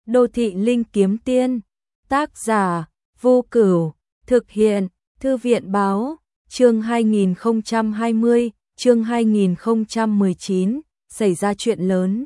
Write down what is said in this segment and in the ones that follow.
Đô thị linh kiếm tiên, tác giả, Vô Cửu, thực hiện, Thư viện báo, chương 2020, chương 2019, xảy ra chuyện lớn.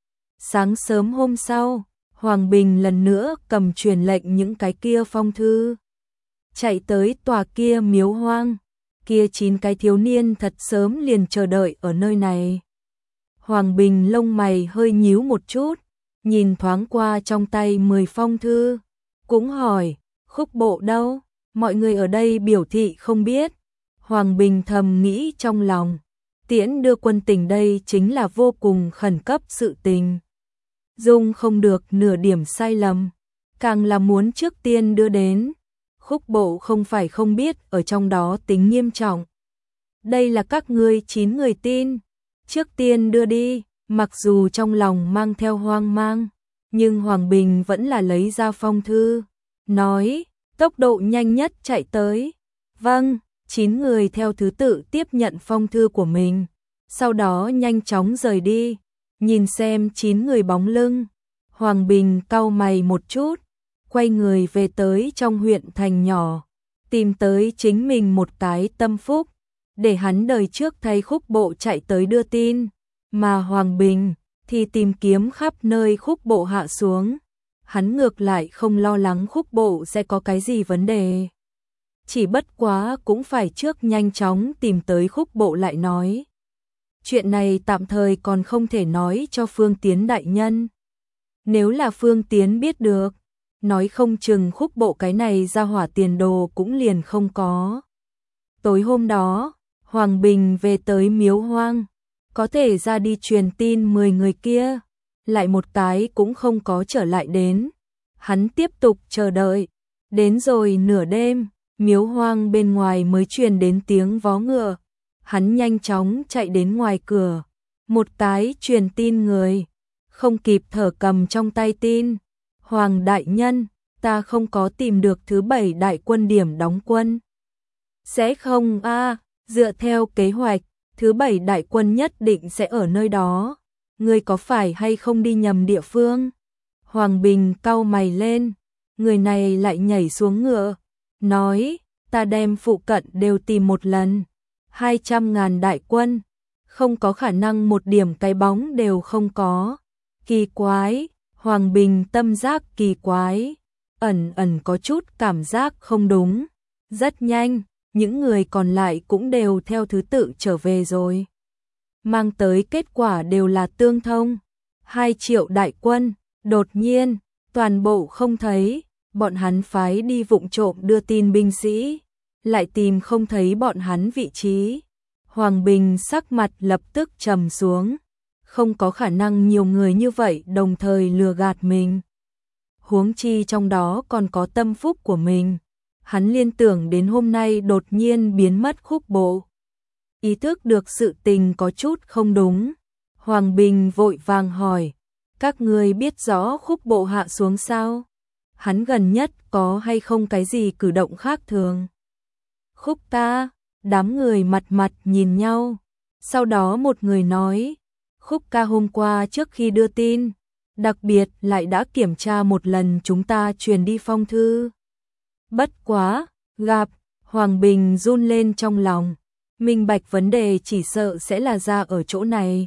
Sáng sớm hôm sau, Hoàng Bình lần nữa cầm truyền lệnh những cái kia phong thư. Chạy tới tòa kia miếu hoang, kia 9 cái thiếu niên thật sớm liền chờ đợi ở nơi này. Hoàng Bình lông mày hơi nhíu một chút, nhìn thoáng qua trong tay 10 phong thư, cũng hỏi, Khúc Bộ đâu? Mọi người ở đây biểu thị không biết. Hoàng Bình thầm nghĩ trong lòng, tiễn đưa quân tình đây chính là vô cùng khẩn cấp sự tình. Dung không được nửa điểm sai lầm, càng là muốn trước tiên đưa đến. Khúc Bộ không phải không biết ở trong đó tính nghiêm trọng. Đây là các ngươi 9 người tin, trước tiên đưa đi, mặc dù trong lòng mang theo hoang mang, nhưng Hoàng Bình vẫn là lấy ra phong thư, nói, tốc độ nhanh nhất chạy tới. Vâng, 9 người theo thứ tự tiếp nhận phong thư của mình, sau đó nhanh chóng rời đi. Nhìn xem 9 người bóng lưng, Hoàng Bình cau mày một chút, quay người về tới trong huyện thành nhỏ, tìm tới chính mình một cái tâm phúc, để hắn đời trước thay Khúc Bộ chạy tới đưa tin, mà Hoàng Bình thì tìm kiếm khắp nơi Khúc Bộ hạ xuống. Hắn ngược lại không lo lắng Khúc Bộ sẽ có cái gì vấn đề. Chỉ bất quá cũng phải trước nhanh chóng tìm tới Khúc Bộ lại nói. Chuyện này tạm thời còn không thể nói cho Phương Tiến đại nhân. Nếu là Phương Tiến biết được, nói không chừng Khúc Bộ cái này ra hỏa tiền đồ cũng liền không có. Tối hôm đó, Hoàng Bình về tới miếu hoang, có thể ra đi truyền tin 10 người kia, lại một cái cũng không có trở lại đến. Hắn tiếp tục chờ đợi, đến rồi nửa đêm, miếu hoang bên ngoài mới truyền đến tiếng vó ngựa. Hắn nhanh chóng chạy đến ngoài cửa, một cái truyền tin người, không kịp thở cầm trong tay tin. Hoàng đại nhân, ta không có tìm được thứ 7 đại quân điểm đóng quân. Sẽ không dựa theo kế hoạch, thứ 7 đại quân nhất định sẽ ở nơi đó. Ngươi có phải hay không đi nhầm địa phương? Hoàng Bình cau mày lên, người này lại nhảy xuống ngựa, nói, ta đem phụ cận đều tìm một lần. 200.000 đại quân, không có khả năng một điểm cái bóng đều không có. Kỳ quái, Hoàng Bình tâm giác kỳ quái, ẩn ẩn có chút cảm giác không đúng. Rất nhanh, những người còn lại cũng đều theo thứ tự trở về rồi. Mang tới kết quả đều là tương thông. 2 triệu đại quân, đột nhiên, toàn bộ không thấy, bọn hắn phái đi vụng trộm đưa tin binh sĩ, lại tìm không thấy bọn hắn vị trí. Hoàng Bình sắc mặt lập tức trầm xuống, không có khả năng nhiều người như vậy đồng thời lừa gạt mình. Huống chi trong đó còn có tâm phúc của mình. Hắn liên tưởng đến hôm nay đột nhiên biến mất Khúc Bộ. Ý thức được sự tình có chút không đúng. Hoàng Bình vội vàng hỏi, các ngươi biết rõ Khúc Bộ hạ xuống sao? Hắn gần nhất có hay không cái gì cử động khác thường? Khúc ta, đám người mặt mặt nhìn nhau. Sau đó một người nói, Khúc ca hôm qua trước khi đưa tin, đặc biệt lại đã kiểm tra một lần chúng ta truyền đi phong thư. Bất quá, gặp, Hoàng Bình run lên trong lòng, minh bạch vấn đề chỉ sợ sẽ là ra ở chỗ này.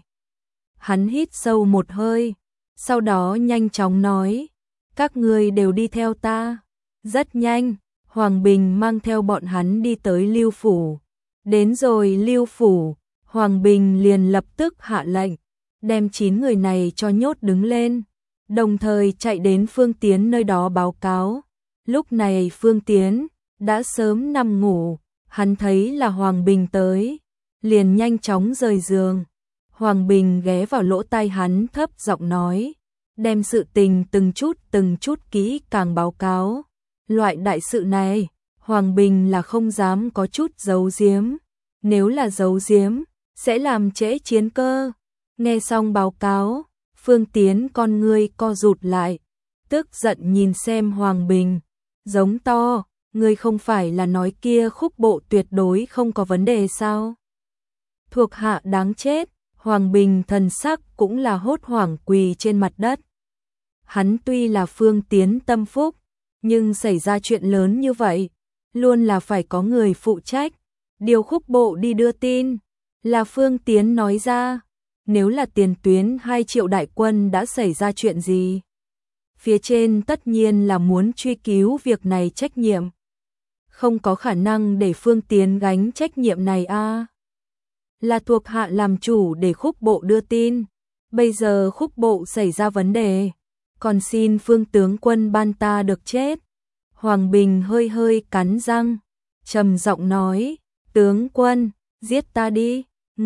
Hắn hít sâu một hơi, sau đó nhanh chóng nói, các ngươi đều đi theo ta. Rất nhanh, Hoàng Bình mang theo bọn hắn đi tới Lưu Phủ. Đến rồi Lưu Phủ, Hoàng Bình liền lập tức hạ lệnh, đem 9 người này cho nhốt đứng lên, đồng thời chạy đến Phương Tiến nơi đó báo cáo. Lúc này Phương Tiến đã sớm nằm ngủ, hắn thấy là Hoàng Bình tới, liền nhanh chóng rời giường. Hoàng Bình ghé vào lỗ tai hắn thấp giọng nói, đem sự tình từng chút kỹ càng báo cáo. Loại đại sự này, Hoàng Bình là không dám có chút giấu giếm, nếu là giấu giếm, sẽ làm trễ chiến cơ. Nghe xong báo cáo, Phương Tiến con ngươi co rụt lại, tức giận nhìn xem Hoàng Bình, giống to, ngươi không phải là nói kia Khúc Bộ tuyệt đối không có vấn đề sao? Thuộc hạ đáng chết. Hoàng Bình thần sắc cũng là hốt hoảng quỳ trên mặt đất. Hắn tuy là Phương Tiến tâm phúc, nhưng xảy ra chuyện lớn như vậy, luôn là phải có người phụ trách. Điều Khúc Bộ đi đưa tin, là Phương Tiến nói ra, nếu là tiền tuyến 2 triệu đại quân đã xảy ra chuyện gì. Phía trên tất nhiên là muốn truy cứu việc này trách nhiệm. Không có khả năng để Phương Tiến gánh trách nhiệm này a. Là thuộc hạ làm chủ để Khúc Bộ đưa tin. Bây giờ Khúc Bộ xảy ra vấn đề, còn xin Phương tướng quân ban ta được chết. Hoàng Bình hơi hơi cắn răng, trầm giọng nói, tướng quân, giết ta đi,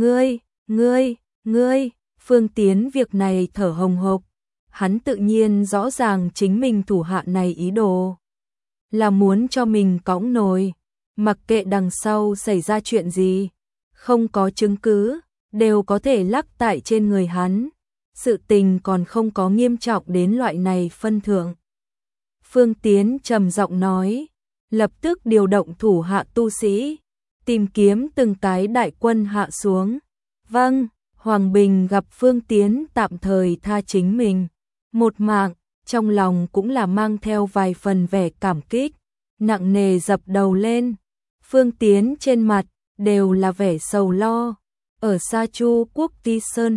ngươi, Phương Tiến việc này thở hồng hộc, hắn tự nhiên rõ ràng chính mình thủ hạ này ý đồ là muốn cho mình cõng nồi, mặc kệ đằng sau xảy ra chuyện gì, không có chứng cứ, đều có thể lắc tại trên người hắn. Sự tình còn không có nghiêm trọng đến loại này phân thượng. Phương Tiến trầm giọng nói, lập tức điều động thủ hạ tu sĩ, tìm kiếm từng cái đại quân hạ xuống. Vâng, Hoàng Bình gặp Phương Tiến tạm thời tha chính mình một mạng, trong lòng cũng là mang theo vài phần vẻ cảm kích, nặng nề dập đầu lên. Phương Tiến trên mặt đều là vẻ sầu lo. Ở Sa Chu quốc Ti Sơn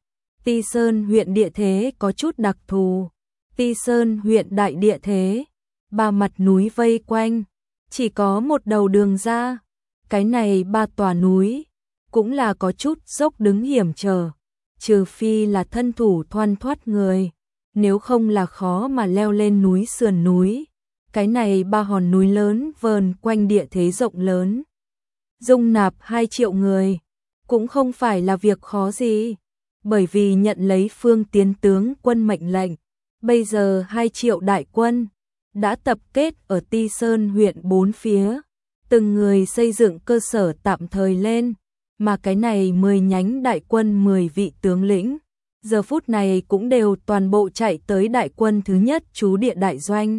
huyện địa thế có chút đặc thù. Ti Sơn huyện đại địa thế, 3 mặt núi vây quanh, chỉ có một đầu đường ra. Cái này 3 tòa núi cũng là có chút dốc đứng hiểm trở, trừ phi là thân thủ thoăn thoắt người, nếu không là khó mà leo lên núi sườn núi. Cái này 3 hòn núi lớn vờn quanh địa thế rộng lớn, dung nạp 2 triệu người, cũng không phải là việc khó gì, bởi vì nhận lấy Phương Tiến tướng quân mệnh lệnh, bây giờ 2 triệu đại quân đã tập kết ở Ti Sơn huyện 4 phía, từng người xây dựng cơ sở tạm thời lên, mà cái này 10 nhánh đại quân 10 vị tướng lĩnh, giờ phút này cũng đều toàn bộ chạy tới đại quân thứ nhất trú địa đại doanh.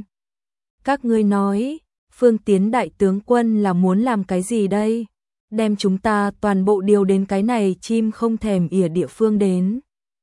Các ngươi nói, Phương Tiến đại tướng quân là muốn làm cái gì đây? Đem chúng ta toàn bộ điều đến cái này chim không thèm ỉa địa phương đến.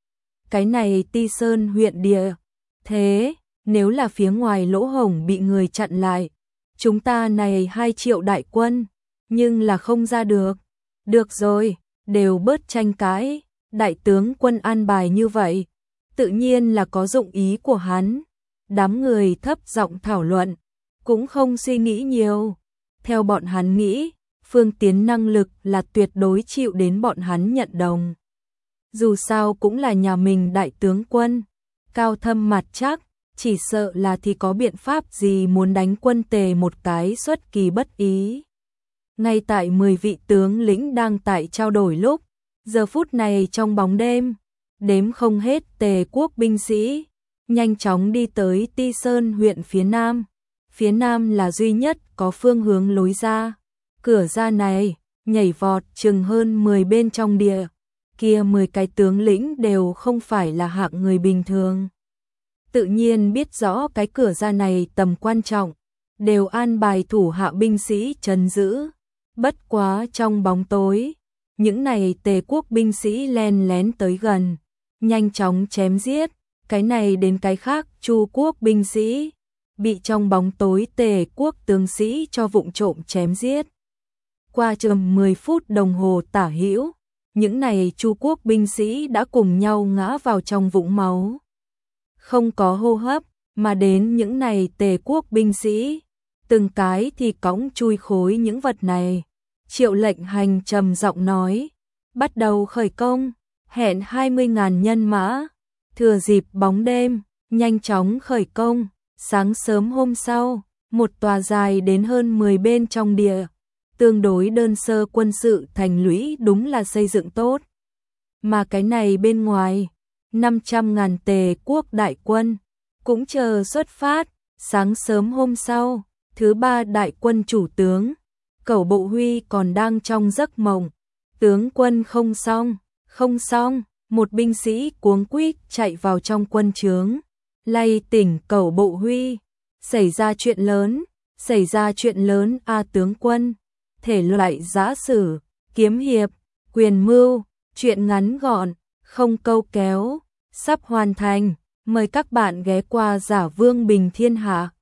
Cái này Ti Sơn huyện địa thế, nếu là phía ngoài lỗ hổng bị người chặn lại, chúng ta này 2 triệu đại quân, nhưng là không ra được. Được rồi, đều bớt tranh cãi, đại tướng quân an bài như vậy, tự nhiên là có dụng ý của hắn. Đám người thấp giọng thảo luận, cũng không suy nghĩ nhiều. Theo bọn hắn nghĩ, Phương Tiến năng lực là tuyệt đối chịu đến bọn hắn nhận đồng. Dù sao cũng là nhà mình đại tướng quân, cao thâm mặt chắc, chỉ sợ là thì có biện pháp gì muốn đánh quân Tề một cái xuất kỳ bất ý. Ngay tại 10 vị tướng lĩnh đang tại trao đổi lúc, giờ phút này trong bóng đêm, đếm không hết Tề quốc binh sĩ, nhanh chóng đi tới Ti Sơn huyện phía nam. Phía nam là duy nhất có phương hướng lối ra. Cửa ra này, nhảy vọt chừng hơn 10 bên trong địa. Kia 10 cái tướng lĩnh đều không phải là hạng người bình thường. Tự nhiên biết rõ cái cửa ra này tầm quan trọng, đều an bài thủ hạ binh sĩ trấn giữ. Bất quá trong bóng tối, những này Tề quốc binh sĩ len lén tới gần, nhanh chóng chém giết, cái này đến cái khác Chu quốc binh sĩ, bị trong bóng tối Tề quốc tướng sĩ cho vụng trộm chém giết. Qua chừng 10 phút đồng hồ tả hữu, những này Chu quốc binh sĩ đã cùng nhau ngã vào trong vũng máu. Không có hô hấp, mà đến những này Tề quốc binh sĩ, từng cái thì cõng chui khối những vật này. Triệu lệnh hành trầm giọng nói, bắt đầu khởi công, hẹn 20.000 nhân mã, thừa dịp bóng đêm, nhanh chóng khởi công. Sáng sớm hôm sau, một tòa dài đến hơn 10 bên trong địa, tương đối đơn sơ quân sự thành lũy đúng là xây dựng tốt. Mà cái này bên ngoài, 500.000 Tề quốc đại quân, cũng chờ xuất phát. Sáng sớm hôm sau, thứ 3 đại quân chủ tướng, Cẩu Bộ Huy còn đang trong giấc mộng. Tướng quân không xong, một binh sĩ cuống quýt chạy vào trong quân trướng, lay tỉnh Cẩu Bộ Huy. Xảy ra chuyện lớn a tướng quân. Thể loại giã sử, kiếm hiệp, quyền mưu, chuyện ngắn gọn, không câu kéo, sắp hoàn thành. Mời các bạn ghé qua Giả Vương Bình Thiên Hạ.